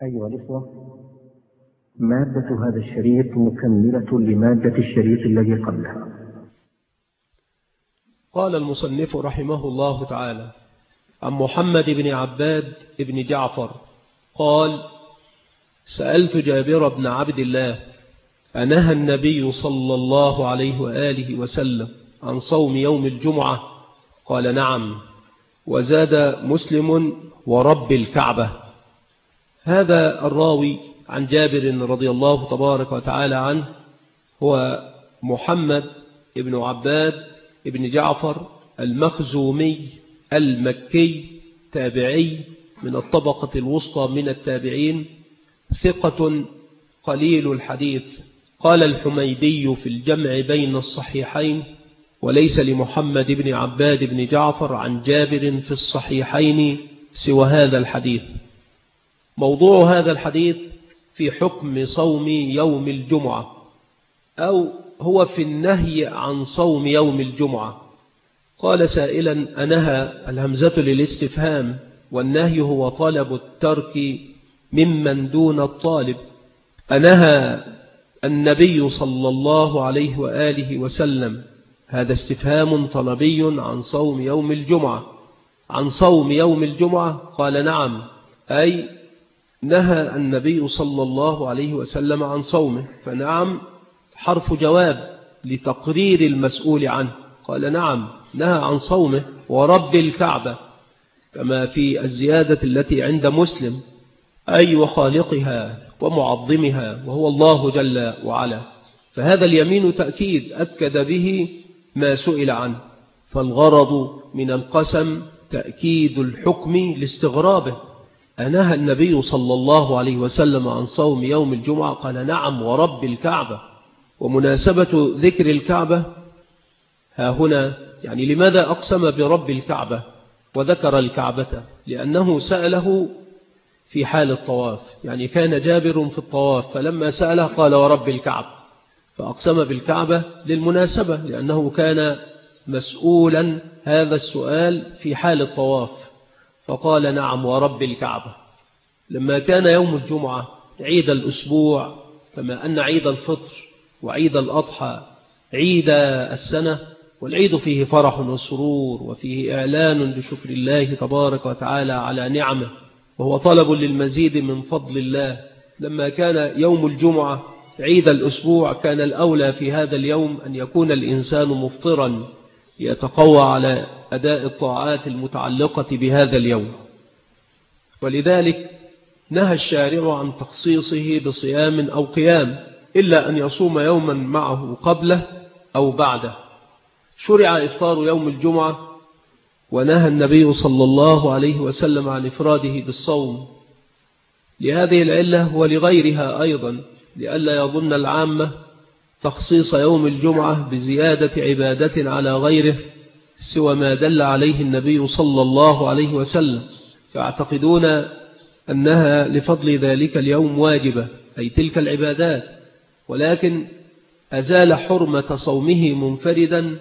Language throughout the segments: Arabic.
أيها الإخوة، مادة هذا الشريط مكملة لمادة الشريط الذي قبلها. قال المصنف رحمه الله تعالى عن محمد بن عباد بن جعفر قال: سألت جابر بن عبد الله: أنهى النبي صلى الله عليه وآله وسلم عن صوم يوم الجمعة؟ قال: نعم. وزاد مسلم: ورب الكعبة. هذا الراوي عن جابر رضي الله تبارك وتعالى عنه هو محمد بن عباد بن جعفر المخزومي المكي، تابعي من الطبقة الوسطى من التابعين، ثقة قليل الحديث. قال الحميدي في الجمع بين الصحيحين: وليس لمحمد بن عباد بن جعفر عن جابر في الصحيحين سوى هذا الحديث. موضوع هذا الحديث في حكم صوم يوم الجمعة، أو هو في النهي عن صوم يوم الجمعة. قال سائلا: أنهى، الهمزة للاستفهام، والنهي هو طلب الترك ممن دون الطالب. أنهى النبي صلى الله عليه وآله وسلم، هذا استفهام طلبي عن صوم يوم الجمعة. عن صوم يوم الجمعة؟ قال: نعم، أي نهى النبي صلى الله عليه وسلم عن صومه. فنعم حرف جواب لتقرير المسؤول عنه. قال: نعم، نهى عن صومه. ورب الكعبة، كما في الزيادة التي عند مسلم، أي وخالقها ومعظمها، وهو الله جل وعلا. فهذا اليمين تأكيد أكد به ما سئل عنه. فالغرض من القسم تأكيد الحكم لاستغرابه. أنهى النبي صلى الله عليه وسلم عن صوم يوم الجمعة؟ قال: نعم، ورب الكعبة. ومناسبة ذكر الكعبة ها هنا، يعني لماذا أقسم برب الكعبة وذكر الكعبة؟ لأنه سأله في حال الطواف، يعني كان جابر في الطواف، فلما سأله قال: ورب الكعبة، فأقسم بالكعبة للمناسبة، لأنه كان مسؤولا هذا السؤال في حال الطواف، فقال: نعم، ورب الكعبة. لما كان يوم الجمعة عيد الأسبوع، كما أن عيد الفطر وعيد الأضحى عيد السنة، والعيد فيه فرح وسرور، وفيه إعلان لشكر الله تبارك وتعالى على نعمه، وهو طلب للمزيد من فضل الله. لما كان يوم الجمعة عيد الأسبوع، كان الأولى في هذا اليوم أن يكون الإنسان مفطرا يتقوى على أداء الطاعات المتعلقة بهذا اليوم. ولذلك نهى الشارع عن تخصيصه بصيام أو قيام، إلا أن يصوم يوما معه قبله أو بعده. شرع إفطار يوم الجمعة، ونهى النبي صلى الله عليه وسلم عن إفراده بالصوم لهذه العلة ولغيرها أيضا، لئلا يظن العامة تخصيص يوم الجمعة بزيادة عبادة على غيره سوى ما دل عليه النبي صلى الله عليه وسلم، فاعتقدون أنها لفضل ذلك اليوم واجبة، أي تلك العبادات، ولكن أزال حرمة صومه منفردا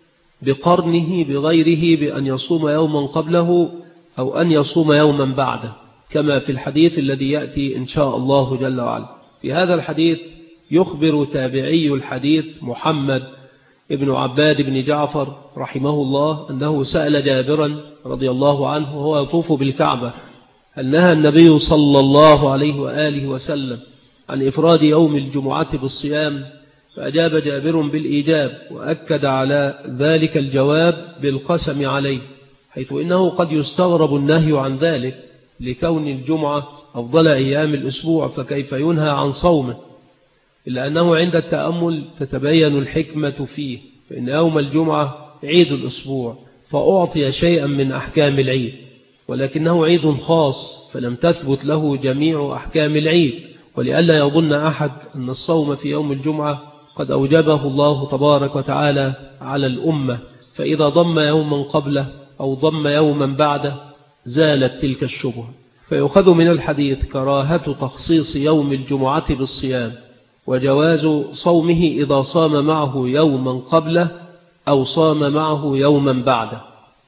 بقرنه بغيره بأن يصوم يوما قبله أو أن يصوم يوما بعده، كما في الحديث الذي يأتي إن شاء الله جل وعلا. في هذا الحديث يخبر تابعي الحديث محمد ابن عباد بن جعفر رحمه الله أنه سأل جابرا رضي الله عنه وهو يطوف بالكعبة: هل نهى النبي صلى الله عليه وآله وسلم عن إفراد يوم الجمعة بالصيام؟ فأجاب جابر بالإيجاب، وأكد على ذلك الجواب بالقسم عليه، حيث إنه قد يستغرب النهي عن ذلك لكون الجمعة أفضل أيام الأسبوع، فكيف ينهى عن صومه؟ إلا أنه عند التأمل تتبين الحكمة فيه، فإن يوم الجمعة عيد الأسبوع، فأعطي شيئا من أحكام العيد، ولكنه عيد خاص فلم تثبت له جميع أحكام العيد. ولئلا يظن أحد أن الصوم في يوم الجمعة قد أوجبه الله تبارك وتعالى على الأمة، فإذا ضم يوما قبله أو ضم يوما بعده زالت تلك الشبهة. فيؤخذ من الحديث كراهة تخصيص يوم الجمعة بالصيام، وجواز صومه إذا صام معه يوما قبله أو صام معه يوما بعده.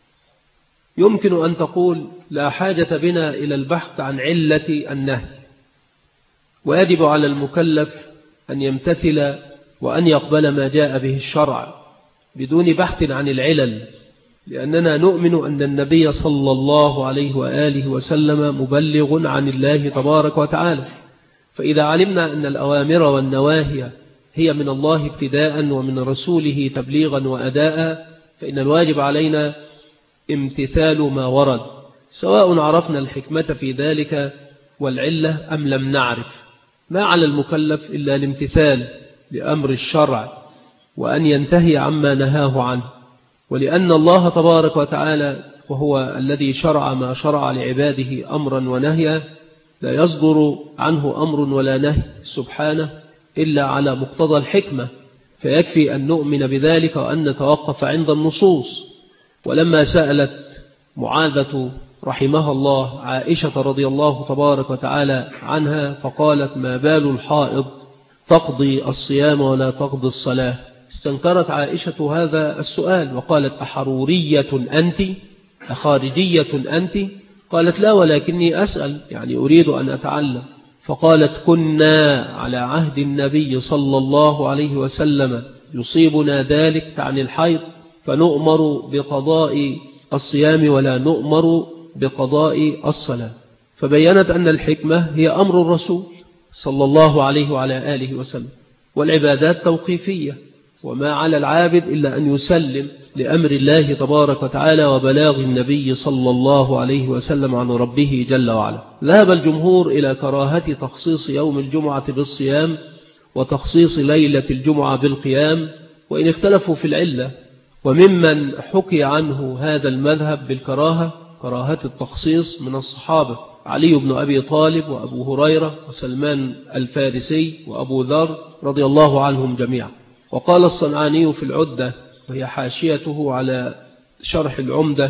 يمكن أن تقول: لا حاجة بنا إلى البحث عن علة النهي، ويجب على المكلف أن يمتثل وأن يقبل ما جاء به الشرع بدون بحث عن العلل، لأننا نؤمن أن النبي صلى الله عليه وآله وسلم مبلغ عن الله تبارك وتعالى. فإذا علمنا أن الأوامر والنواهي هي من الله ابتداء ومن رسوله تبليغا وأداء، فإن الواجب علينا امتثال ما ورد، سواء عرفنا الحكمة في ذلك والعلة أم لم نعرف. ما على المكلف إلا الامتثال لأمر الشرع وأن ينتهي عما نهاه عنه. ولأن الله تبارك وتعالى وهو الذي شرع ما شرع لعباده أمرا ونهيا لا يصدر عنه أمر ولا نهي سبحانه إلا على مقتضى الحكمة، فيكفي أن نؤمن بذلك وأن نتوقف عند النصوص. ولما سألت معاذة رحمها الله عائشة رضي الله تبارك وتعالى عنها فقالت: ما بال الحائض تقضي الصيام ولا تقضي الصلاة؟ استنكرت عائشة هذا السؤال وقالت: أحرورية أنت؟ أخارجية أنت؟ قالت: لا، ولكني أسأل، يعني أريد أن أتعلم. فقالت: كنا على عهد النبي صلى الله عليه وسلم يصيبنا ذلك عن الحيض فنؤمر بقضاء الصيام ولا نؤمر بقضاء الصلاة. فبينت أن الحكمة هي أمر الرسول صلى الله عليه وعلى آله وسلم، والعبادات توقيفية، وما على العابد إلا أن يسلم لأمر الله تبارك وتعالى وبلاغ النبي صلى الله عليه وسلم عن ربه جل وعلا. ذهب الجمهور إلى كراهة تخصيص يوم الجمعة بالصيام وتخصيص ليلة الجمعة بالقيام، وإن اختلفوا في العلة. وممن حكي عنه هذا المذهب بالكراهة كراهة التخصيص من الصحابة علي بن أبي طالب وأبو هريرة وسلمان الفارسي وأبو ذر رضي الله عنهم جميعا. وقال الصنعاني في العدة وهي حاشيته على شرح العمدة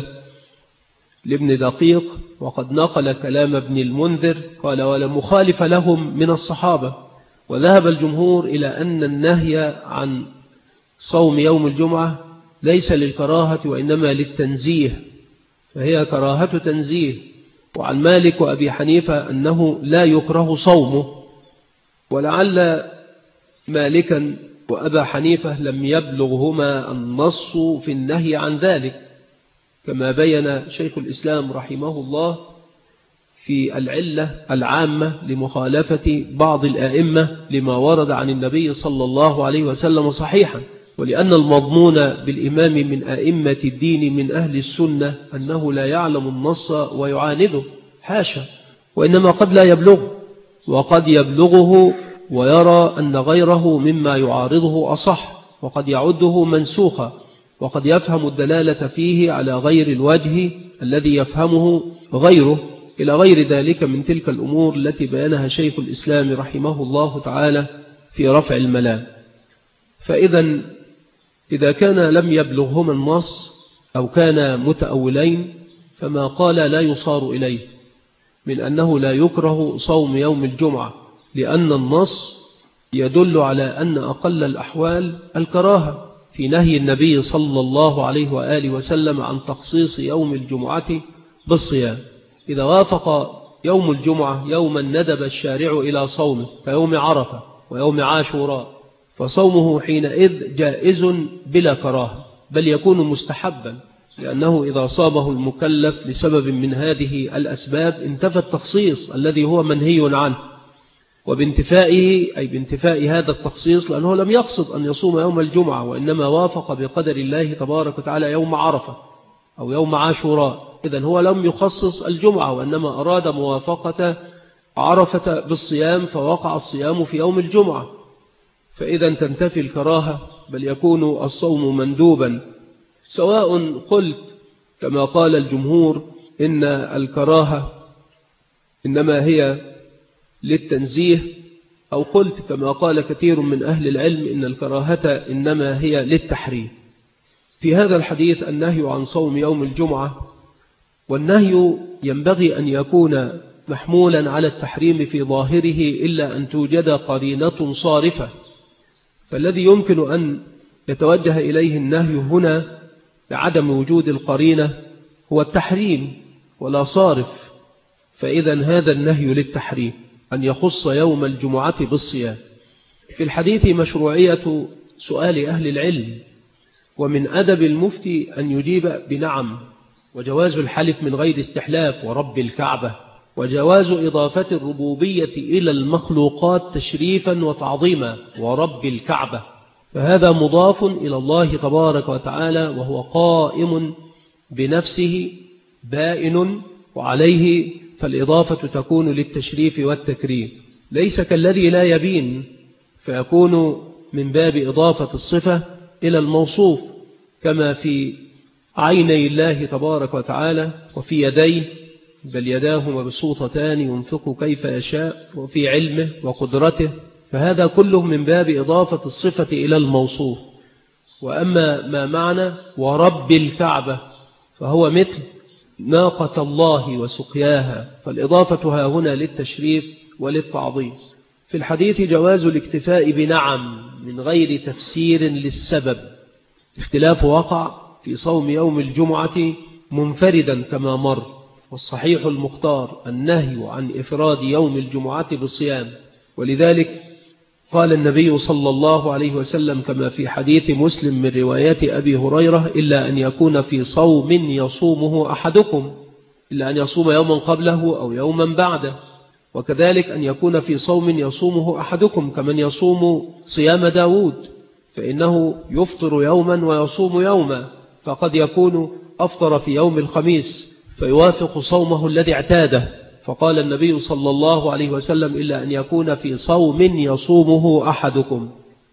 لابن دقيق، وقد نقل كلام ابن المنذر، قال: ولا مخالف لهم من الصحابة. وذهب الجمهور إلى أن النهي عن صوم يوم الجمعة ليس للكراهة وإنما للتنزيه، فهي كراهة تنزيه. وعن مالك وأبي حنيفة أنه لا يكره صومه، ولعل مالكا وأبا حنيفة لم يبلغهما النص في النهي عن ذلك، كما بين شيخ الإسلام رحمه الله في العلة العامة لمخالفة بعض الآئمة لما ورد عن النبي صلى الله عليه وسلم صحيحا. ولأن المضمون بالإمام من أئمة الدين من أهل السنة أنه لا يعلم النص ويعانده، حاشا، وإنما قد لا يبلغه، وقد يبلغه ويرى أن غيره مما يعارضه أصح، وقد يعده منسوخا، وقد يفهم الدلالة فيه على غير الوجه الذي يفهمه غيره، إلى غير ذلك من تلك الأمور التي بينها شيخ الإسلام رحمه الله تعالى في رفع الملام. إذا كان لم يبلغهما النص أو كان متأولين فما قال لا يصار إليه من أنه لا يكره صوم يوم الجمعة، لأن النص يدل على أن أقل الأحوال الكراهة في نهي النبي صلى الله عليه وآله وسلم عن تخصيص يوم الجمعة بالصيام. إذا وافق يوم الجمعة يوما ندب الشارع إلى صومه كيوم عرفة ويوم عاشوراء، فصومه حينئذ جائز بلا كراهة، بل يكون مستحبا، لأنه إذا صابه المكلف لسبب من هذه الأسباب انتفى التخصيص الذي هو منهي عنه، وبانتفائه أي بانتفاء هذا التخصيص لأنه لم يقصد أن يصوم يوم الجمعة، وإنما وافق بقدر الله تبارك وتعالى يوم عرفة أو يوم عاشوراء. إذن هو لم يخصص الجمعة وإنما أراد موافقة عرفة بالصيام، فوقع الصيام في يوم الجمعة، فإذا تنتفي الكراهة، بل يكون الصوم مندوبا، سواء قلت كما قال الجمهور إن الكراهة إنما هي للتنزيه، أو قلت كما قال كثير من أهل العلم إن الكراهة إنما هي للتحريم. في هذا الحديث النهي عن صوم يوم الجمعة، والنهي ينبغي أن يكون محمولا على التحريم في ظاهره إلا أن توجد قرينة صارفة، فالذي يمكن أن يتوجه إليه النهي هنا لعدم وجود القرينة هو التحريم ولا صارف، فإذا هذا النهي للتحريم. أن يخص يوم الجمعة بالصيام. في الحديث مشروعية سؤال أهل العلم، ومن أدب المفتي أن يجيب بنعم، وجواز الحلف من غير استحلاف ورب الكعبة، وجواز إضافة الربوبية إلى المخلوقات تشريفا وتعظيما ورب الكعبة، فهذا مضاف إلى الله تبارك وتعالى وهو قائم بنفسه بائن، وعليه فالإضافة تكون للتشريف والتكريم، ليس كالذي لا يبين فيكون من باب إضافة الصفة إلى الموصوف، كما في عيني الله تبارك وتعالى وفي يديه بل يداه مبسوطتان ينفق كيف يشاء، وفي علمه وقدرته، فهذا كله من باب إضافة الصفة إلى الموصوف. وأما ما معنى ورب الكعبة فهو مثل ناقة الله وسقياها، فالإضافة ها هنا للتشريف وللتعظيم. في الحديث جواز الاكتفاء بنعم من غير تفسير للسبب. اختلاف وقع في صوم يوم الجمعة منفردا كما مر، والصحيح المختار النهي عن إفراد يوم الجمعة بالصيام، ولذلك قال النبي صلى الله عليه وسلم كما في حديث مسلم من رواية أبي هريرة: إلا أن يكون في صوم يصومه أحدكم، إلا أن يصوم يوما قبله أو يوما بعده، وكذلك أن يكون في صوم يصومه أحدكم كمن يصوم صيام داود، فإنه يفطر يوما ويصوم يوما، فقد يكون أفطر في يوم الخميس فيوافق صومه الذي اعتاده، فقال النبي صلى الله عليه وسلم: إلا أن يكون في صوم يصومه أحدكم.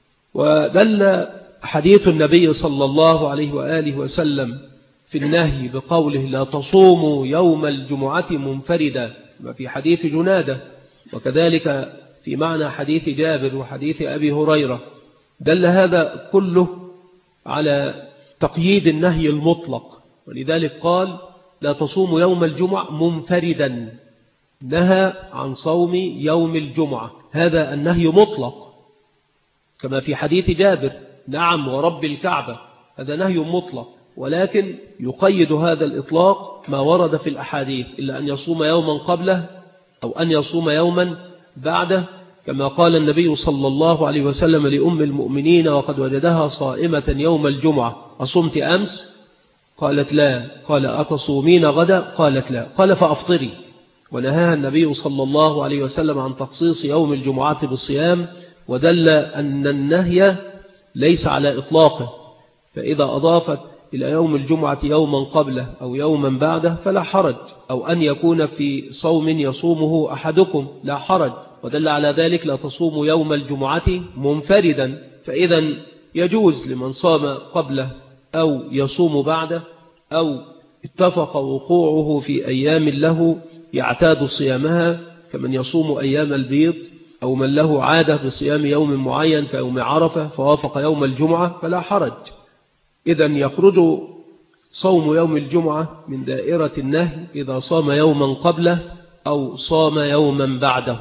ودل حديث النبي صلى الله عليه وآله وسلم في النهي بقوله: لا تصوموا يوم الجمعة منفردا، في حديث جنادة، وكذلك في معنى حديث جابر وحديث أبي هريرة، دل هذا كله على تقييد النهي المطلق، ولذلك قال: لا تصوموا يوم الجمعة منفردا، نهى عن صوم يوم الجمعة، هذا النهي مطلق، كما في حديث جابر: نعم ورب الكعبة، هذا نهي مطلق، ولكن يقيد هذا الإطلاق ما ورد في الأحاديث: إلا أن يصوم يوما قبله أو أن يصوم يوما بعده، كما قال النبي صلى الله عليه وسلم لأم المؤمنين وقد وجدها صائمة يوم الجمعة: أصمت أمس؟ قالت لا. قال: أتصومين غدا؟ قالت لا. قال: فأفطري. ونهاها النبي صلى الله عليه وسلم عن تخصيص يوم الجمعة بالصيام، ودل أن النهي ليس على إطلاقه، فإذا أضافت إلى يوم الجمعة يوما قبله أو يوما بعده فلا حرج، أو أن يكون في صوم يصومه أحدكم لا حرج، ودل على ذلك: لا تصوم يوم الجمعة منفردا، فإذا يجوز لمن صام قبله أو يصوم بعده أو اتفق وقوعه في أيام له يعتاد صيامها، كمن يصوم أيام البيض، أو من له عادة بصيام يوم معين كيوم عرفة فوافق يوم الجمعة فلا حرج. إذن يخرج صوم يوم الجمعة من دائرة النهي إذا صام يوما قبله أو صام يوما بعده.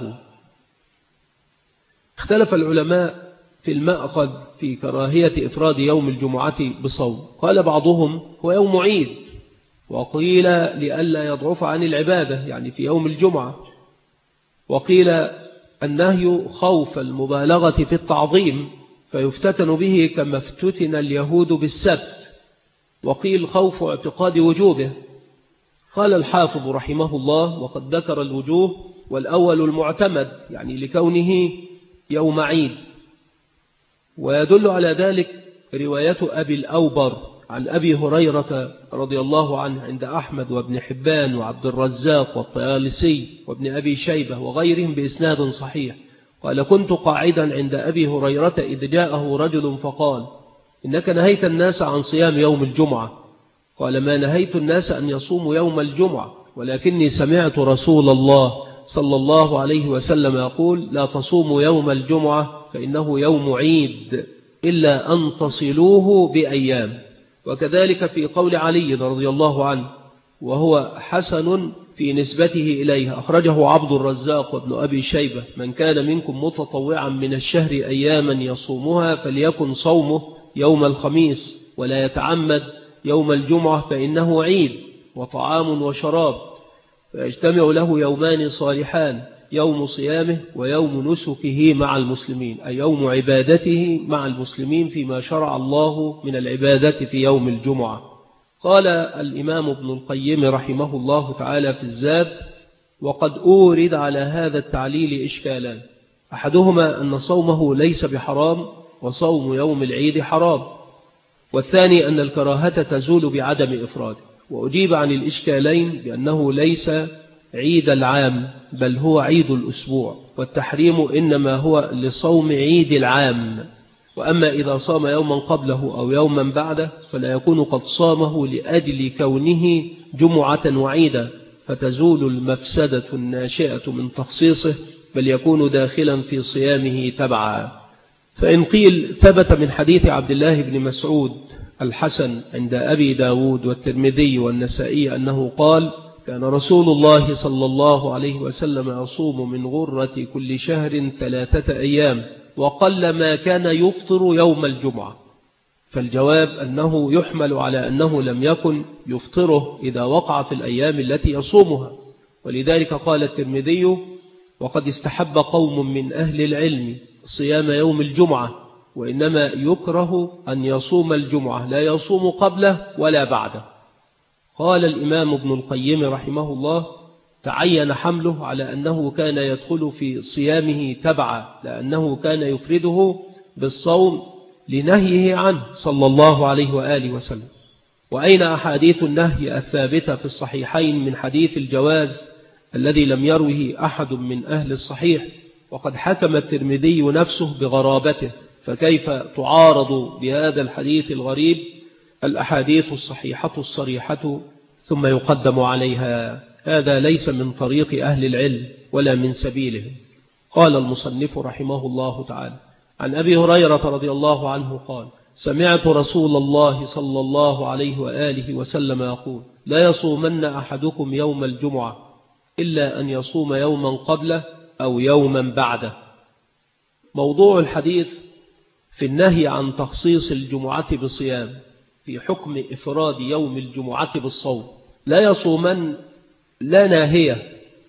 اختلف العلماء في المأخذ في كراهية إفراد يوم الجمعة بصوم، قال بعضهم: هو يوم عيد، وقيل لئلا يضعف عن العبادة يعني في يوم الجمعة، وقيل النهي خوف المبالغة في التعظيم فيفتتن به كما افتتن اليهود بالسبت، وقيل خوف اعتقاد وجوبه. قال الحافظ رحمه الله: وقد ذكر الوجوه، والأول المعتمد يعني لكونه يوم عيد، ويدل على ذلك رواية أبي الأوبر عن أبي هريرة رضي الله عنه عند أحمد وابن حبان وعبد الرزاق والطيالسي وابن أبي شيبة وغيرهم بإسناد صحيح، قال: كنت قاعدا عند أبي هريرة إذ جاءه رجل فقال: إنك نهيت الناس عن صيام يوم الجمعة. قال: ما نهيت الناس أن يصوموا يوم الجمعة، ولكني سمعت رسول الله صلى الله عليه وسلم يقول: لا تصوموا يوم الجمعة فإنه يوم عيد إلا أن تصلوه بأيام. وكذلك في قول علي رضي الله عنه، وهو حسن في نسبته إليه، أخرجه عبد الرزاق وابن أبي شيبة: من كان منكم متطوعا من الشهر أياما يصومها فليكن صومه يوم الخميس، ولا يتعمد يوم الجمعة فإنه عيد وطعام وشراب، فيجتمع له يومان صالحان، يوم صيامه ويوم نسكه مع المسلمين، أي يوم عبادته مع المسلمين فيما شرع الله من العبادة في يوم الجمعة. قال الإمام ابن القيم رحمه الله تعالى في الزاد: وقد أورد على هذا التعليل إشكالان، أحدهما أن صومه ليس بحرام وصوم يوم العيد حرام، والثاني أن الكراهة تزول بعدم إفراده. وأجيب عن الإشكالين بأنه ليس عيد العام بل هو عيد الأسبوع، والتحريم إنما هو لصوم عيد العام، وأما إذا صام يوما قبله أو يوما بعده فلا يكون قد صامه لأجل كونه جمعة وعيدا، فتزول المفسدة الناشئة من تخصيصه، بل يكون داخلا في صيامه تبعا. فإن قيل ثبت من حديث عبد الله بن مسعود الحسن عند أبي داود والترمذي والنسائي أنه قال: كان رسول الله صلى الله عليه وسلم يصوم من غرة كل شهر 3 أيام، وقل ما كان يفطر يوم الجمعة. فالجواب أنه يحمل على أنه لم يكن يفطره إذا وقع في الأيام التي يصومها، ولذلك قال الترمذي: وقد استحب قوم من أهل العلم صيام يوم الجمعة، وإنما يكره أن يصوم الجمعة، لا يصوم قبله ولا بعده. قال الإمام ابن القيم رحمه الله: تعين حمله على أنه كان يدخل في صيامه تبعا، لأنه كان يفرده بالصوم لنهيه عنه صلى الله عليه وآله وسلم. وأين أحاديث النهي الثابتة في الصحيحين من حديث الجواز الذي لم يروه أحد من أهل الصحيح؟ وقد حكم الترمذي نفسه بغرابته، فكيف تعارض بهذا الحديث الغريب الأحاديث الصحيحة الصريحة ثم يقدم عليها؟ هذا ليس من طريق أهل العلم ولا من سبيلهم. قال المصنف رحمه الله تعالى: عن أبي هريرة رضي الله عنه قال: سمعت رسول الله صلى الله عليه وآله وسلم يقول: لا يصومن أحدكم يوم الجمعة إلا أن يصوم يوما قبله أو يوما بعده. موضوع الحديث في النهي عن تخصيص الجمعة بصيام في حكم إفراد يوم الجمعة بالصوم. لا يصومن لا ناهية،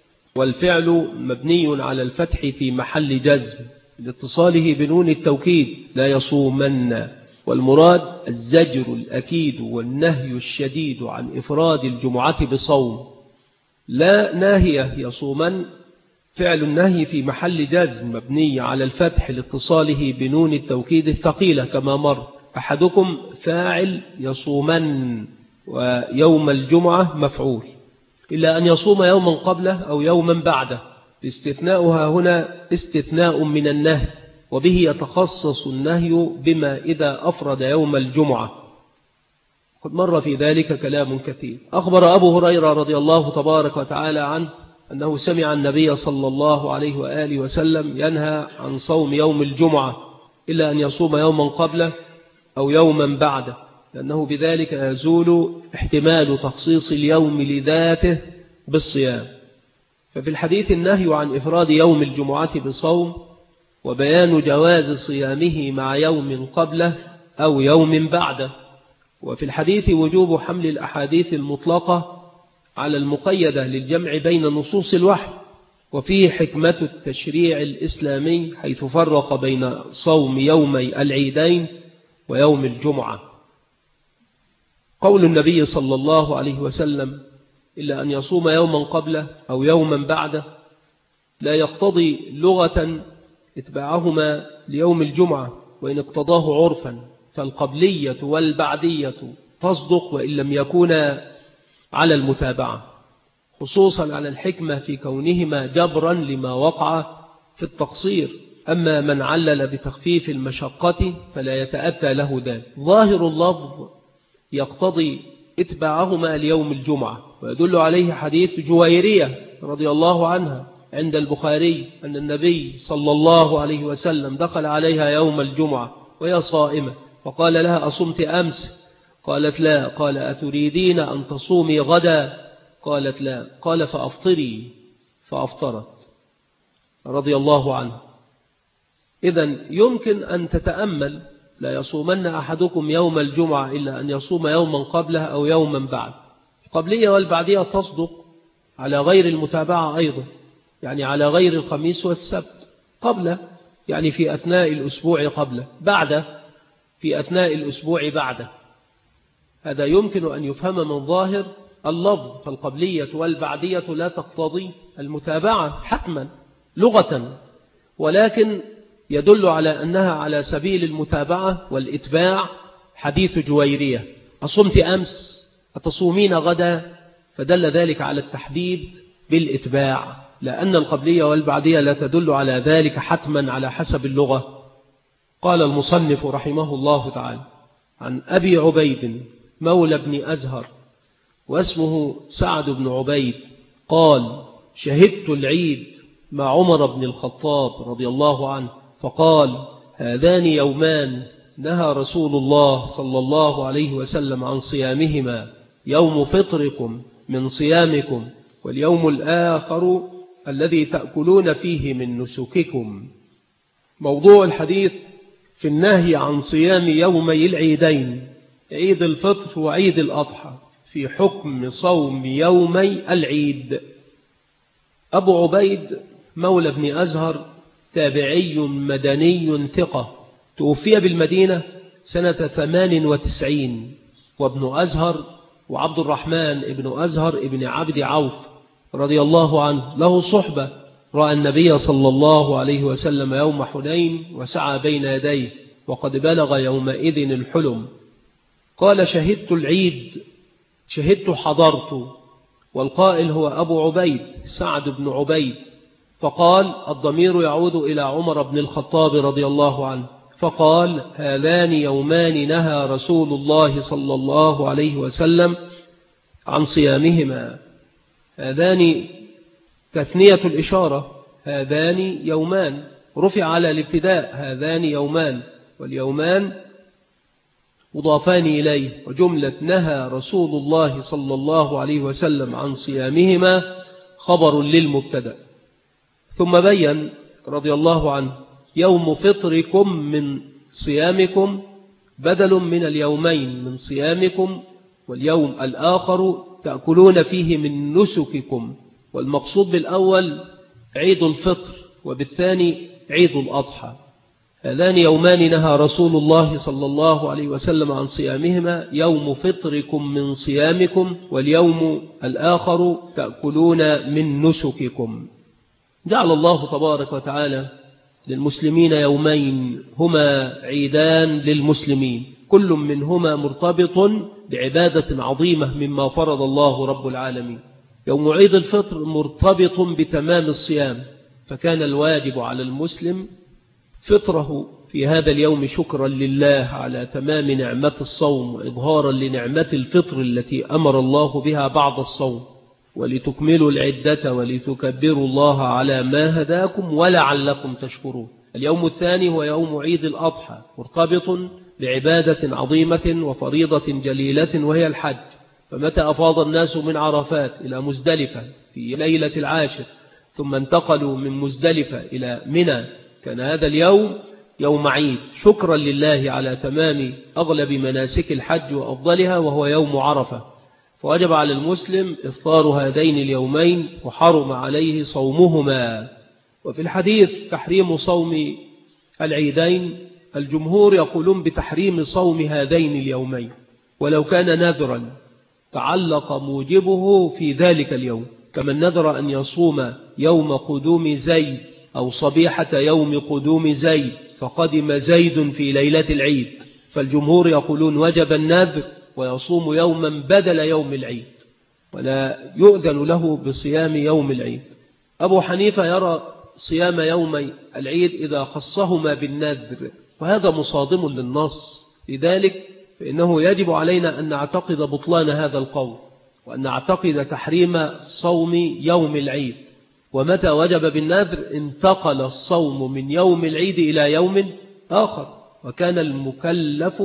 والفعل مبني على الفتح في محل جزم لاتصاله بنون التوكيد، لا يصومن، والمراد الزجر الأكيد والنهي الشديد عن إفراد الجمعة بصوم. لا ناهية يصومن فعل النهي في محل جزم مبني على الفتح لاتصاله بنون التوكيد الثقيلة كما مر. أحدكم فاعل يصومن، ويوم الجمعة مفعول، إلا أن يصوم يوما قبله أو يوما بعده. استثناؤها هنا استثناء من النهي، وبه يتخصص النهي بما إذا أفرد يوم الجمعة. قد مر في ذلك كلام كثير. أخبر أبو هريرة رضي الله تبارك وتعالى عنه أنه سمع النبي صلى الله عليه وآله وسلم ينهى عن صوم يوم الجمعة إلا أن يصوم يوما قبله أو يوما بعده، لأنه بذلك يزول احتمال تخصيص اليوم لذاته بالصيام. ففي الحديث النهي عن إفراد يوم الجمعة بصوم، وبيان جواز صيامه مع يوم قبله أو يوم بعده. وفي الحديث وجوب حمل الأحاديث المطلقة على المقيدة للجمع بين نصوص الوحي، وفيه حكمة التشريع الإسلامي حيث فرق بين صوم يومي العيدين ويوم الجمعة. قول النبي صلى الله عليه وسلم: إلا أن يصوم يوما قبله أو يوما بعده، لا يقتضي لغة اتباعهما ليوم الجمعة، وإن اقتضاه عرفا فالقبلية والبعدية تصدق وإن لم يكونا على المتابعة، خصوصا على الحكمة في كونهما جبرا لما وقع في التقصير. أما من علل بتخفيف المشقة فلا يتأتى له ذلك. ظاهر اللفظ يقتضي اتباعهما ليوم الجمعة، ويدل عليه حديث جويرية رضي الله عنها عند البخاري أن النبي صلى الله عليه وسلم دخل عليها يوم الجمعة وهي صائمة، فقال لها: أصمت أمس؟ قالت: لا. قال: أتريدين أن تصومي غدا؟ قالت: لا. قال: فأفطري، فأفطرت رضي الله عنه. إذن يمكن أن تتأمل: لا يصومن أحدكم يوم الجمعة إلا أن يصوم يوما قبله أو يوما بعد. القبلية والبعدية تصدق على غير المتابعة أيضا، يعني على غير الخميس والسبت، قبل يعني في أثناء الأسبوع قبله، بعد في أثناء الأسبوع بعده. هذا يمكن أن يفهم من ظاهر اللفظ، فالقبلية والبعدية لا تقتضي المتابعة حتما لغة، ولكن يدل على أنها على سبيل المتابعة والإتباع. حديث جويرية: أصمت أمس أتصومين غدا؟ فدل ذلك على التحديد بالإتباع، لأن القبلية والبعدية لا تدل على ذلك حتما على حسب اللغة. قال المصنف رحمه الله تعالى: عن أبي عبيد مولى بن أزهر واسمه سعد بن عبيد قال: شهدت العيد مع عمر بن الخطاب رضي الله عنه، فقال: هذان يومان نهى رسول الله صلى الله عليه وسلم عن صيامهما، يوم فطركم من صيامكم، واليوم الآخر الذي تأكلون فيه من نسككم. موضوع الحديث في النهي عن صيام يومي العيدين، عيد الفطر وعيد الأضحى، في حكم صوم يومي العيد. أبو عبيد مولى بن أزهر تابعي مدني ثقة، توفي بالمدينة سنة 98، وابن أزهر وعبد الرحمن ابن أزهر ابن عبد عوف رضي الله عنه له صحبة، رأى النبي صلى الله عليه وسلم يوم حنين وسعى بين يديه، وقد بلغ يومئذ الحلم. قال: شهدت العيد، شهدت حضرت، والقائل هو أبو عبيد سعد بن عبيد. فقال: الضمير يعود إلى عمر بن الخطاب رضي الله عنه. فقال: هذان يومان نهى رسول الله صلى الله عليه وسلم عن صيامهما. هذان تثنية الإشارة، هذان يومان، رفع على الابتداء، هذان يومان، واليومان مضافان إليه، وجملة نهى رسول الله صلى الله عليه وسلم عن صيامهما خبر للمبتدأ. ثم بين رضي الله عنه: يوم فطركم من صيامكم بدل من اليومين من صيامكم، واليوم الآخر تأكلون فيه من نسككم. والمقصود بالأول عيد الفطر، وبالثاني عيد الأضحى. هذان يومان نهى رسول الله صلى الله عليه وسلم عن صيامهما، يوم فطركم من صيامكم، واليوم الآخر تأكلون من نسككم. جعل الله تبارك وتعالى للمسلمين يومين هما عيدان للمسلمين، كل منهما مرتبط بعبادة عظيمة مما فرض الله رب العالمين. يوم عيد الفطر مرتبط بتمام الصيام، فكان الواجب على المسلم فطره في هذا اليوم شكرا لله على تمام نعمة الصوم، وإظهارا لنعمة الفطر التي أمر الله بها بعد الصوم، ولتكملوا العدة ولتكبروا الله على ما هداكم ولعلكم تشكرون. اليوم الثاني هو يوم عيد الأضحى، مرتبط بعبادة عظيمة وفريضة جليلة وهي الحج. فمتى أفاض الناس من عرفات إلى مزدلفة في ليلة العاشر، ثم انتقلوا من مزدلفة إلى منى، كان هذا اليوم يوم عيد شكرا لله على تمام أغلب مناسك الحج وأفضلها، وهو يوم عرفة. فوجب على المسلم إفطار هذين اليومين، وحرم عليه صومهما. وفي الحديث تحريم صوم العيدين، الجمهور يقولون بتحريم صوم هذين اليومين، ولو كان نذرا تعلق موجبه في ذلك اليوم، كمن نذر أن يصوم يوم قدوم زيد أو صبيحة يوم قدوم زيد، فقدم زيد في ليلة العيد، فالجمهور يقولون وجب النذر ويصوم يوما بدل يوم العيد، ولا يؤذن له بصيام يوم العيد. أبو حنيفة يرى صيام يومي العيد إذا خصهما بالنذر، وهذا مصادم للنص. لذلك فإنه يجب علينا أن نعتقد بطلان هذا القول، وأن نعتقد تحريم صوم يوم العيد. ومتى وجب بالنذر انتقل الصوم من يوم العيد إلى يوم آخر، وكان المكلف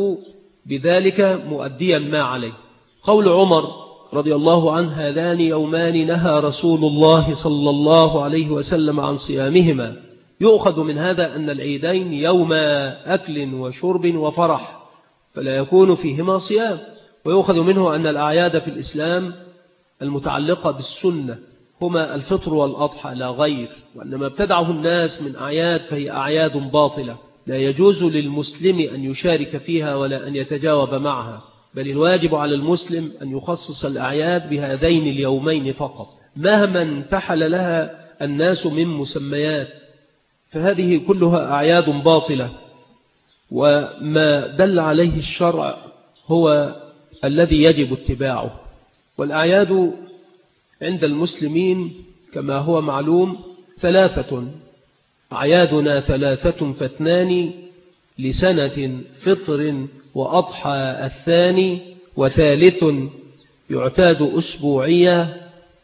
بذلك مؤديا ما عليه. قول عمر رضي الله عنه: هذان يومان نهى رسول الله صلى الله عليه وسلم عن صيامهما، يؤخذ من هذا أن العيدين يوم أكل وشرب وفرح، فلا يكون فيهما صيام. ويؤخذ منه أن الأعياد في الإسلام المتعلقة بالسنة هما الفطر والأضحى لا غير، وأن ما ابتدعه الناس من أعياد فهي أعياد باطلة لا يجوز للمسلم أن يشارك فيها ولا أن يتجاوب معها، بل الواجب على المسلم أن يخصص الأعياد بهذين اليومين فقط مهما انتحل لها الناس من مسميات، فهذه كلها أعياد باطلة، وما دل عليه الشرع هو الذي يجب اتباعه. والأعياد عند المسلمين كما هو معلوم 3، أعيادنا 3 فاثنان لسنة فطر وأضحى الثاني، وثالث يعتاد أسبوعية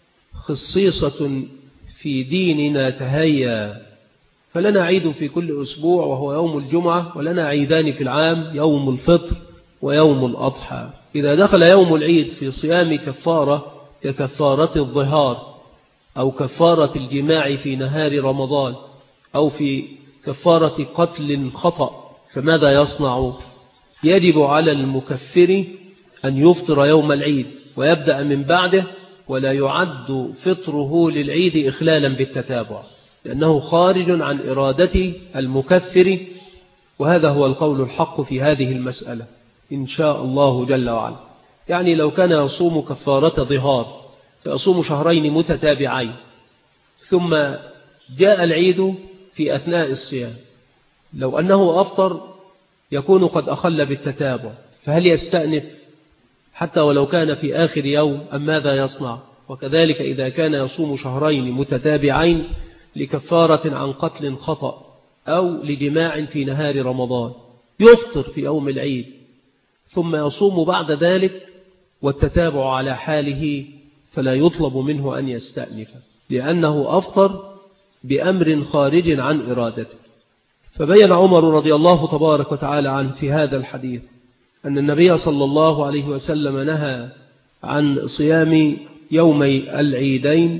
خصيصة في ديننا تهيا. فلنا عيد في كل أسبوع وهو يوم الجمعة، ولنا عيدان في العام يوم الفطر ويوم الأضحى. إذا دخل يوم العيد في صيام كفارة ككفارة الظهار أو كفارة الجماع في نهار رمضان أو في كفارة قتل خطأ، فماذا يصنع؟ يجب على المكفر أن يفطر يوم العيد ويبدأ من بعده، ولا يعد فطره للعيد إخلالا بالتتابع، لأنه خارج عن إرادة المكفر، وهذا هو القول الحق في هذه المسألة إن شاء الله جل وعلا. يعني لو كان يصوم كفارة ظهار فيصوم شهرين متتابعين، ثم جاء العيد في أثناء الصيام، لو أنه أفطر يكون قد أخل بالتتابع، فهل يستأنف حتى ولو كان في آخر يوم أم ماذا يصنع؟ وكذلك إذا كان يصوم شهرين متتابعين لكفارة عن قتل خطأ أو لجماع في نهار رمضان، يفطر في يوم العيد ثم يصوم بعد ذلك والتتابع على حاله، فلا يطلب منه أن يستأنف، لأنه أفطر بأمر خارج عن إرادته. فبين عمر رضي الله تبارك وتعالى عنه في هذا الحديث أن النبي صلى الله عليه وسلم نهى عن صيام يومي العيدين،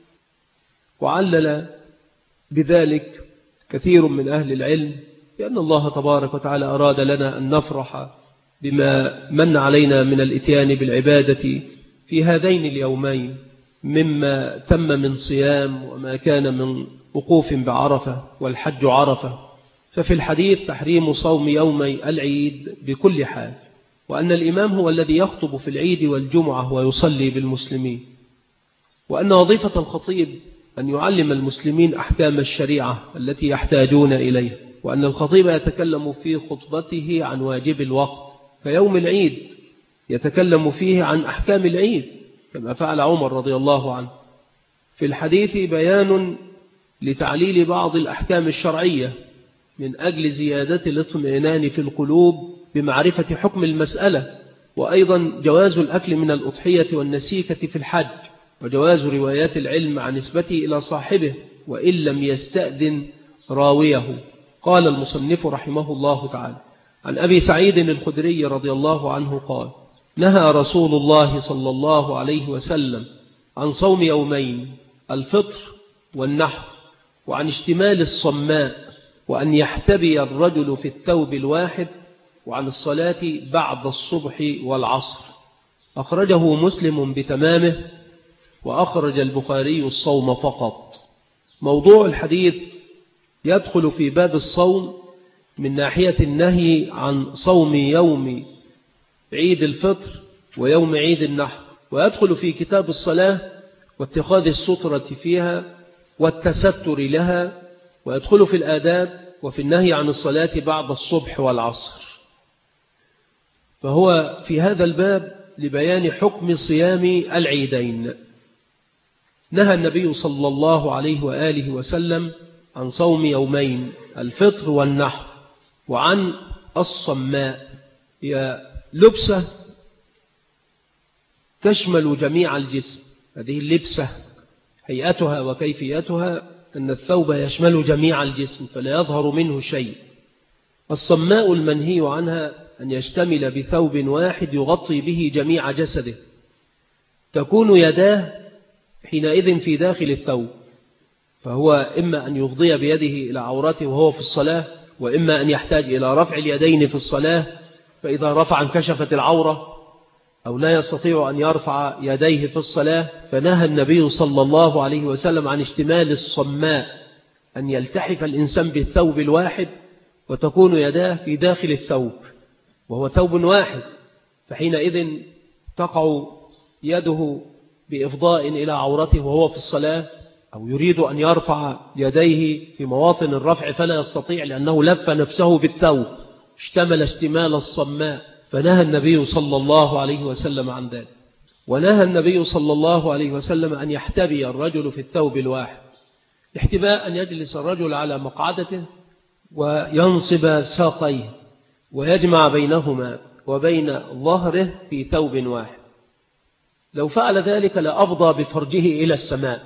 وعلل بذلك كثير من أهل العلم بأن الله تبارك وتعالى أراد لنا أن نفرح بما من علينا من الإتيان بالعبادة في هذين اليومين مما تم من صيام وما كان من وقوف بعرفة والحج عرفة. ففي الحديث تحريم صوم يومي العيد بكل حال، وأن الإمام هو الذي يخطب في العيد والجمعة ويصلي بالمسلمين، وأن وظيفة الخطيب أن يعلم المسلمين أحكام الشريعة التي يحتاجون إليه، وأن الخطيب يتكلم في خطبته عن واجب الوقت، فيوم العيد يتكلم فيه عن أحكام العيد كما فعل عمر رضي الله عنه. في الحديث بيان لتعليل بعض الأحكام الشرعية من أجل زيادة الاطمئنان في القلوب بمعرفة حكم المسألة، وأيضا جواز الأكل من الأضحية والنسيكة في الحج، وجواز روايات العلم عن نسبته إلى صاحبه وإن لم يستأذن راويه. قال المصنف رحمه الله تعالى عن أبي سعيد الخدري رضي الله عنه قال: نهى رسول الله صلى الله عليه وسلم عن صوم يومين، الفطر والنحر، وعن اشتمال الصماء، وأن يحتبي الرجل في الثوب الواحد، وعن الصلاة بعد الصبح والعصر. أخرجه مسلم بتمامه، وأخرج البخاري الصوم فقط. موضوع الحديث يدخل في باب الصوم من ناحية النهي عن صوم يوم عيد الفطر ويوم عيد النحر، ويدخل في كتاب الصلاة واتخاذ السترة فيها والتستر لها، ويدخل في الآداب وفي النهي عن الصلاة بعد الصبح والعصر. فهو في هذا الباب لبيان حكم صيام العيدين. نهى النبي صلى الله عليه وآله وسلم عن صوم يومين، الفطر والنحر، وعن الصماء، هي لبسة تشمل جميع الجسم. هذه اللبسة هيئتها وكيفيتها أن الثوب يشمل جميع الجسم فلا يظهر منه شيء. الصماء المنهي عنها أن يشتمل بثوب واحد يغطي به جميع جسده، تكون يداه حينئذ في داخل الثوب، فهو إما أن يفضي بيده إلى عورته وهو في الصلاة، وإما أن يحتاج إلى رفع اليدين في الصلاة، فإذا رفع انكشفت العورة، أو لا يستطيع أن يرفع يديه في الصلاة، فنهى النبي صلى الله عليه وسلم عن اشتمال الصماء، أن يلتحف الإنسان بالثوب الواحد وتكون يداه في داخل الثوب وهو ثوب واحد، فحينئذ تقع يده بإفضاء إلى عورته وهو في الصلاة، أو يريد أن يرفع يديه في مواطن الرفع فلا يستطيع لأنه لف نفسه بالثوب، اشتمل اشتمال الصماء، فنهى النبي صلى الله عليه وسلم عن ذلك. ونهى النبي صلى الله عليه وسلم أن يحتبي الرجل في الثوب الواحد. احتباء أن يجلس الرجل على مقعدته وينصب ساقيه ويجمع بينهما وبين ظهره في ثوب واحد. لو فعل ذلك لأفضى بفرجه إلى السماء،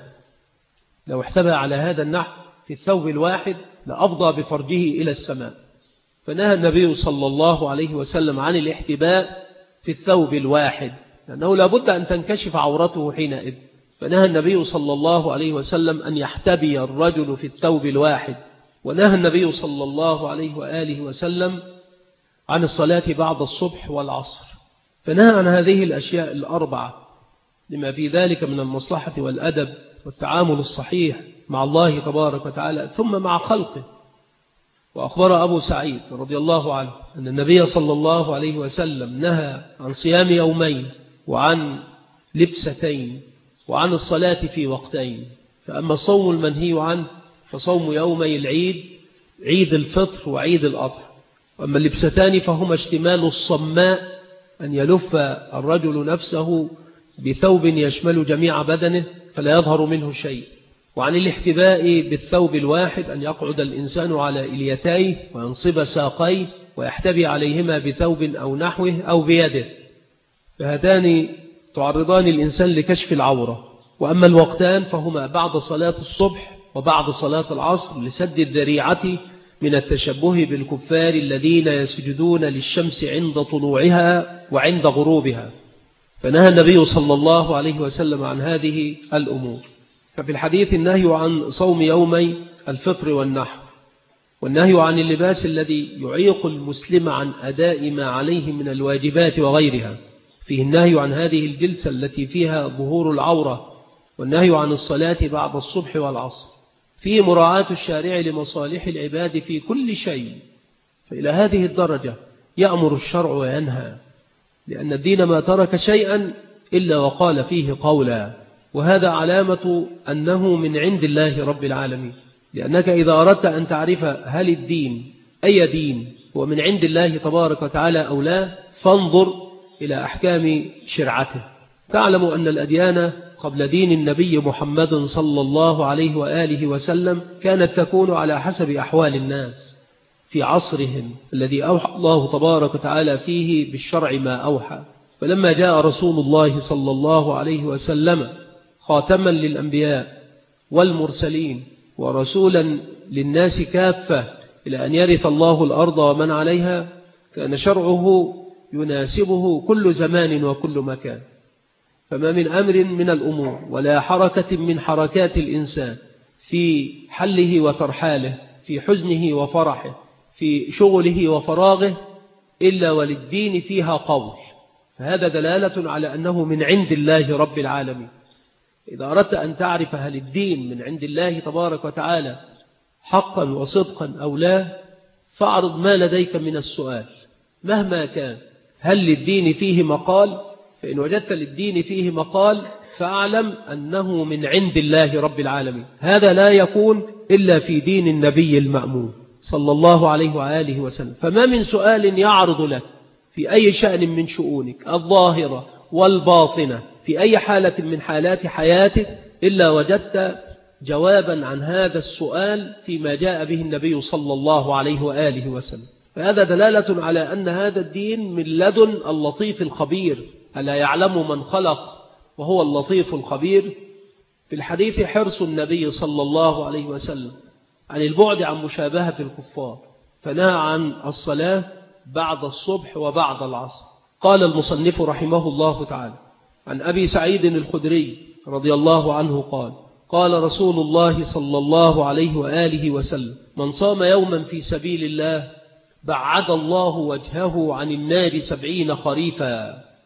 لو احتبى على هذا النحو في الثوب الواحد لأفضى بفرجه إلى السماء، فنهى النبي صلى الله عليه وسلم عن الاحتباء في الثوب الواحد، لأنه لابد أن تنكشف عورته حينئذ، فنهى النبي صلى الله عليه وسلم أن يحتبي الرجل في الثوب الواحد. ونهى النبي صلى الله عليه وآله وسلم عن الصلاة بعد الصبح والعصر، فنهى عن هذه الأشياء الأربعة لما في ذلك من المصلحة والأدب والتعامل الصحيح مع الله تبارك وتعالى ثم مع خلقه. وأخبر أبو سعيد رضي الله عنه أن النبي صلى الله عليه وسلم نهى عن صيام يومين وعن لبستين وعن الصلاة في وقتين. فأما الصوم المنهي عنه فصوم يومي العيد، عيد الفطر وعيد الأضحى. وأما اللبستان فهما اشتمال الصماء، أن يلف الرجل نفسه بثوب يشمل جميع بدنه فلا يظهر منه شيء. وعن الاحتباء بالثوب الواحد أن يقعد الإنسان على إليتيه وينصب ساقيه ويحتبي عليهما بثوب أو نحوه أو بيده، فهذان تعرضان الإنسان لكشف العورة. وأما الوقتان فهما بعد صلاة الصبح وبعد صلاة العصر لسد الذريعة من التشبه بالكفار الذين يسجدون للشمس عند طلوعها وعند غروبها، فنهى النبي صلى الله عليه وسلم عن هذه الأمور. ففي الحديث النهي عن صوم يومي الفطر والنحر، والنهي عن اللباس الذي يعيق المسلم عن أداء ما عليه من الواجبات وغيرها، فيه النهي عن هذه الجلسة التي فيها ظهور العورة، والنهي عن الصلاة بعد الصبح والعصر. فيه مراعاة الشارع لمصالح العباد في كل شيء، فإلى هذه الدرجة يأمر الشرع وينهى، لأن الدين ما ترك شيئا إلا وقال فيه قولا، وهذا علامة أنه من عند الله رب العالمين. لأنك إذا أردت أن تعرف هل الدين أي دين هو من عند الله تبارك وتعالى أو لا، فانظر إلى أحكام شرعته. تعلم أن الأديان قبل دين النبي محمد صلى الله عليه وآله وسلم كانت تكون على حسب أحوال الناس في عصرهم الذي أوحى الله تبارك وتعالى فيه بالشرع ما أوحى. فلما جاء رسول الله صلى الله عليه وسلم خاتما للأنبياء والمرسلين ورسولا للناس كافة إلى أن يرث الله الأرض ومن عليها، كان شرعه يناسبه كل زمان وكل مكان. فما من أمر من الأمور ولا حركة من حركات الإنسان في حله وترحاله، في حزنه وفرحه، في شغله وفراغه، إلا وللدين فيها قول، فهذا دلالة على أنه من عند الله رب العالمين. إذا أردت أن تعرف هل الدين من عند الله تبارك وتعالى حقا وصدقا أو لا، فاعرض ما لديك من السؤال مهما كان. هل للدين فيه مقال؟ فإن وجدت للدين فيه مقال فاعلم أنه من عند الله رب العالمين. هذا لا يكون إلا في دين النبي المأمون صلى الله عليه وآله وسلم. فما من سؤال يعرض لك في أي شأن من شؤونك الظاهرة والباطنة في أي حالة من حالات حياتك إلا وجدت جوابا عن هذا السؤال فيما جاء به النبي صلى الله عليه وآله وسلم. فهذا دلالة على أن هذا الدين من لدن اللطيف الخبير، ألا يعلم من خلق وهو اللطيف الخبير. في الحديث حرص النبي صلى الله عليه وسلم عن البعد عن مشابهة الكفار، فنهى عن الصلاة بعد الصبح وبعد العصر. قال المصنف رحمه الله تعالى عن أبي سعيد الخدري رضي الله عنه قال: قال رسول الله صلى الله عليه وآله وسلم: من صام يوما في سبيل الله بعد الله وجهه عن النار 70 خريفا.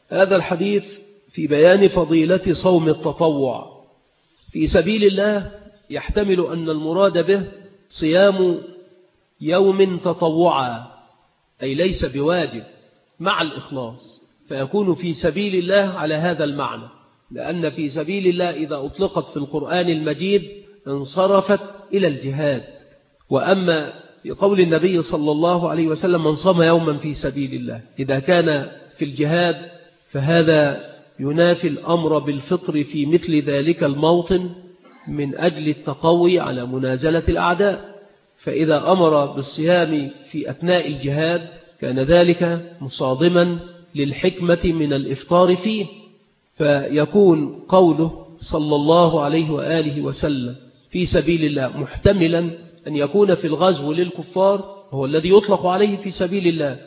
هذا الحديث في بيان فضيلة صوم التطوع في سبيل الله يحتمل أن المراد به صيام يوم تطوعا، أي ليس بواجب مع الإخلاص، فيكون في سبيل الله على هذا المعنى، لأن في سبيل الله إذا أطلقت في القرآن المجيد انصرفت إلى الجهاد. وأما في قول النبي صلى الله عليه وسلم من صام يوما في سبيل الله إذا كان في الجهاد، فهذا ينافي الأمر بالفطر في مثل ذلك الموطن من أجل التقوي على منازلة الأعداء. فإذا أمر بالصيام في أثناء الجهاد كان ذلك مصادما للحكمة من الإفطار فيه، فيكون قوله صلى الله عليه وآله وسلم في سبيل الله محتملا أن يكون في الغزو للكفار هو الذي يطلق عليه في سبيل الله،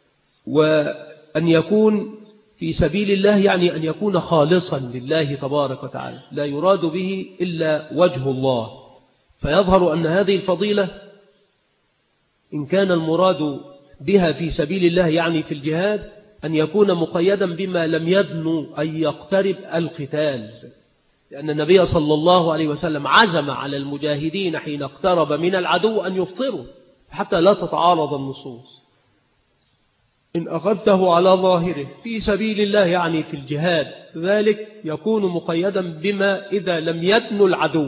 وأن يكون في سبيل الله يعني أن يكون خالصا لله تبارك وتعالى لا يراد به إلا وجه الله. فيظهر أن هذه الفضيلة إن كان المراد بها في سبيل الله يعني في الجهاد أن يكون مقيدا بما لم يدن أن يقترب القتال، لأن النبي صلى الله عليه وسلم عزم على المجاهدين حين اقترب من العدو أن يفطروا حتى لا تتعارض النصوص. إن أخذته على ظاهره في سبيل الله يعني في الجهاد ذلك يكون مقيدا بما إذا لم يدن العدو،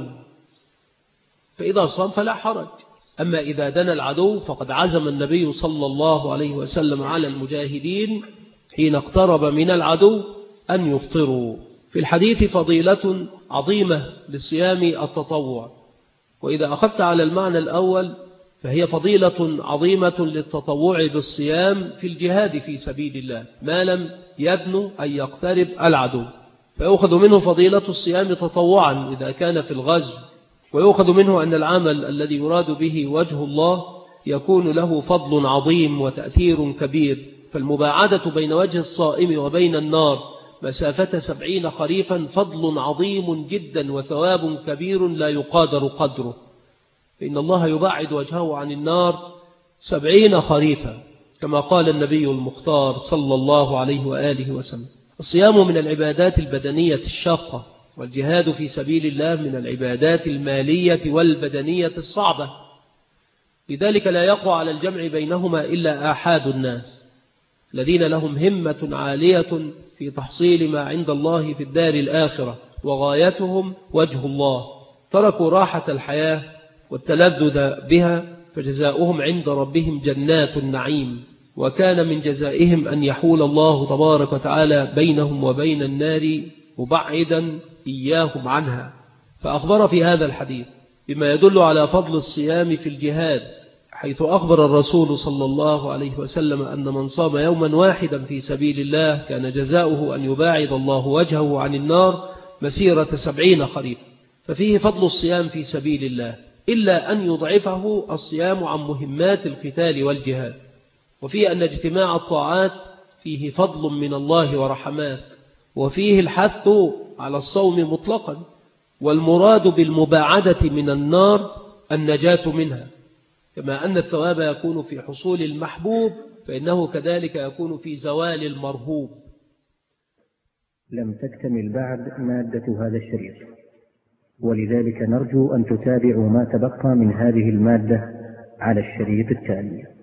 فإذا صام فلا حرج. أما إذا دنا العدو فقد عزم النبي صلى الله عليه وسلم على المجاهدين حين اقترب من العدو أن يفطروا. في الحديث فضيلة عظيمة لصيام التطوع، وإذا أخذت على المعنى الأول فهي فضيلة عظيمة للتطوع بالصيام في الجهاد في سبيل الله ما لم يدن أن يقترب العدو، فيأخذ منه فضيلة الصيام تطوعا إذا كان في الغزو، ويأخذ منه أن العمل الذي يراد به وجه الله يكون له فضل عظيم وتأثير كبير. فالمباعدة بين وجه الصائم وبين النار مسافة 70 خريفا فضل عظيم جدا وثواب كبير لا يقادر قدره، فإن الله يبعد وجهه عن النار 70 خريفا كما قال النبي المختار صلى الله عليه وآله وسلم. الصيام من العبادات البدنية الشاقة، والجهاد في سبيل الله من العبادات المالية والبدنية الصعبة، لذلك لا يقوى على الجمع بينهما إلا آحاد الناس الذين لهم همة عالية في تحصيل ما عند الله في الدار الآخرة وغايتهم وجه الله، تركوا راحة الحياة والتلذذ بها، فجزاؤهم عند ربهم جنات النعيم، وكان من جزائهم أن يحول الله تبارك وتعالى بينهم وبين النار مبعدا إياهم عنها. فأخبر في هذا الحديث بما يدل على فضل الصيام في الجهاد، حيث أخبر الرسول صلى الله عليه وسلم أن من صام يوما واحدا في سبيل الله كان جزاؤه أن يباعد الله وجهه عن النار مسيرة 70 خريفا. ففيه فضل الصيام في سبيل الله، إلا أن يضعفه الصيام عن مهمات القتال والجهاد، وفيه أن اجتماع الطاعات فيه فضل من الله ورحمات، وفيه الحث على الصوم مطلقا، والمراد بالمباعدة من النار النجاة منها، كما أن الثواب يكون في حصول المحبوب فإنه كذلك يكون في زوال المرهوب. لم تكتمل بعد مادة هذا الشريط، ولذلك نرجو أن تتابعوا ما تبقى من هذه المادة على الشريط التالي.